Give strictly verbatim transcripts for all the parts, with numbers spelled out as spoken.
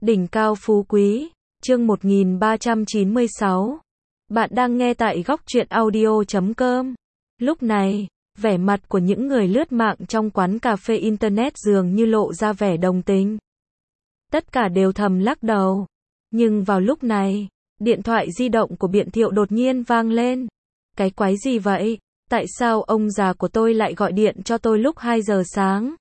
Đỉnh cao phú quý, chương một nghìn ba trăm chín mươi sáu. Bạn đang nghe tại góc truyện audio chấm com. Lúc này, vẻ mặt của những người lướt mạng trong quán cà phê internet dường như lộ ra vẻ đồng tình. Tất cả đều thầm lắc đầu. Nhưng vào lúc này, điện thoại di động của Biện Thiệu đột nhiên vang lên. Cái quái gì vậy? Tại sao ông già của tôi lại gọi điện cho tôi lúc hai giờ sáng?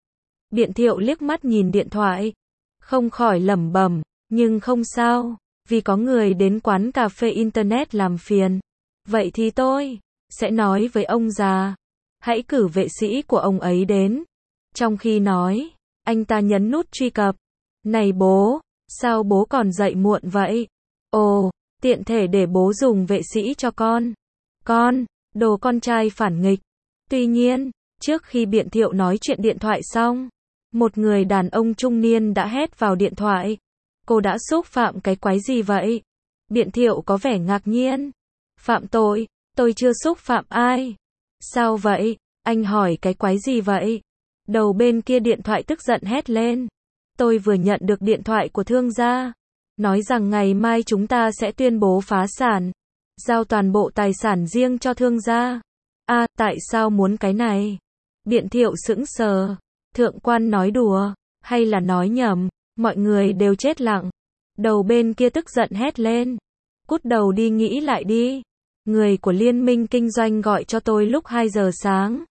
Biện Thiệu liếc mắt nhìn điện thoại, không khỏi lẩm bẩm, nhưng không sao, vì có người đến quán cà phê internet làm phiền. Vậy thì tôi sẽ nói với ông già, hãy cử vệ sĩ của ông ấy đến. Trong khi nói, anh ta nhấn nút truy cập. Này bố, sao bố còn dậy muộn vậy? Ồ, tiện thể để bố dùng vệ sĩ cho con. Con, đồ con trai phản nghịch. Tuy nhiên, trước khi Biện Thiệu nói chuyện điện thoại xong, một người đàn ông trung niên đã hét vào điện thoại. Cô đã xúc phạm cái quái gì vậy? Biện Thiệu có vẻ ngạc nhiên. Phạm tội, tôi chưa xúc phạm ai. Sao vậy? Anh hỏi cái quái gì vậy? Đầu bên kia điện thoại tức giận hét lên. Tôi vừa nhận được điện thoại của thương gia, nói rằng ngày mai chúng ta sẽ tuyên bố phá sản, giao toàn bộ tài sản riêng cho thương gia. À, tại sao muốn cái này? Biện Thiệu sững sờ. Thượng quan nói đùa, hay là nói nhầm? Mọi người đều chết lặng. Đầu bên kia tức giận hét lên. Cút đầu đi, nghĩ lại đi. Người của liên minh kinh doanh gọi cho tôi lúc hai giờ sáng.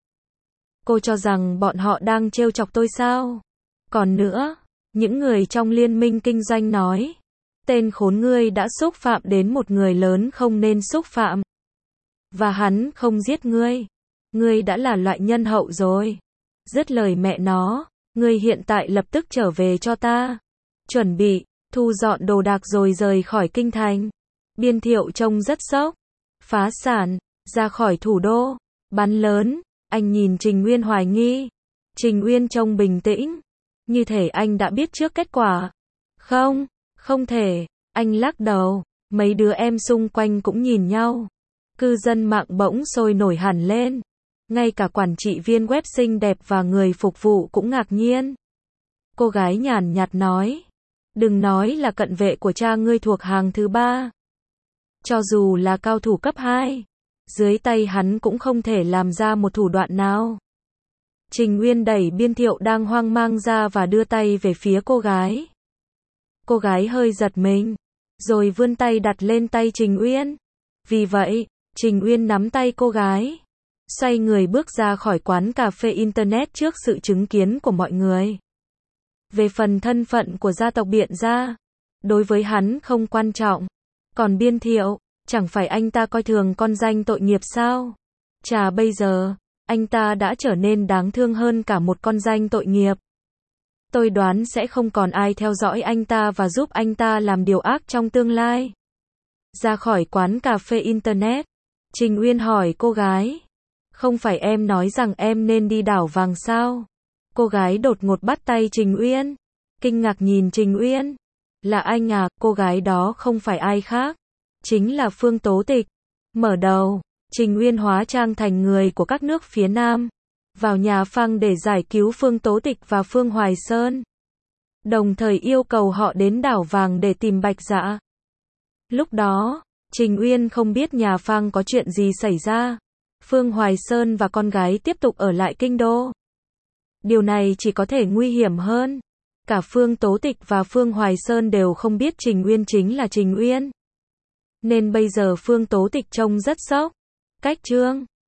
Cô cho rằng bọn họ đang trêu chọc tôi sao? Còn nữa, những người trong liên minh kinh doanh nói, tên khốn ngươi đã xúc phạm đến một người lớn không nên xúc phạm. Và hắn không giết ngươi. Ngươi đã là loại nhân hậu rồi. Dứt lời mẹ nó, ngươi hiện tại lập tức trở về cho ta. Chuẩn bị, thu dọn đồ đạc rồi rời khỏi kinh thành. Biên Thiệu trông rất sốc. Phá sản, ra khỏi thủ đô, bán lớn. Anh nhìn Trình Uyên hoài nghi. Trình Uyên trông bình tĩnh, như thể anh đã biết trước kết quả. Không, không thể. Anh lắc đầu. Mấy đứa em xung quanh cũng nhìn nhau. Cư dân mạng bỗng sôi nổi hẳn lên. Ngay cả quản trị viên web xinh đẹp và người phục vụ cũng ngạc nhiên. Cô gái nhàn nhạt nói, đừng nói là cận vệ của cha ngươi thuộc hàng thứ ba. Cho dù là cao thủ cấp hai, dưới tay hắn cũng không thể làm ra một thủ đoạn nào. Trình Uyên đẩy Biên Thiệu đang hoang mang ra và đưa tay về phía cô gái. Cô gái hơi giật mình, rồi vươn tay đặt lên tay Trình Uyên. Vì vậy, Trình Uyên nắm tay cô gái, xoay người bước ra khỏi quán cà phê internet trước sự chứng kiến của mọi người. Về phần thân phận của gia tộc Biện gia, đối với hắn không quan trọng. Còn Biên Thiệu, chẳng phải anh ta coi thường con danh tội nghiệp sao? Chà, bây giờ, anh ta đã trở nên đáng thương hơn cả một con danh tội nghiệp. Tôi đoán sẽ không còn ai theo dõi anh ta và giúp anh ta làm điều ác trong tương lai. Ra khỏi quán cà phê internet, Trình Uyên hỏi cô gái. Không phải em nói rằng em nên đi đảo vàng sao? Cô gái đột ngột bắt tay Trình Uyên. Kinh ngạc nhìn Trình Uyên. Là anh à? Cô gái đó không phải ai khác, chính là Phương Tố Tịch. Mở đầu, Trình Uyên hóa trang thành người của các nước phía Nam, vào nhà Phang để giải cứu Phương Tố Tịch và Phương Hoài Sơn, đồng thời yêu cầu họ đến đảo vàng để tìm Bạch Dạ. Lúc đó, Trình Uyên không biết nhà Phang có chuyện gì xảy ra. Phương Hoài Sơn và con gái tiếp tục ở lại kinh đô. Điều này chỉ có thể nguy hiểm hơn. Cả Phương Tố Tịch và Phương Hoài Sơn đều không biết Trình Uyên chính là Trình Uyên. Nên bây giờ Phương Tố Tịch trông rất sốc. Cách chương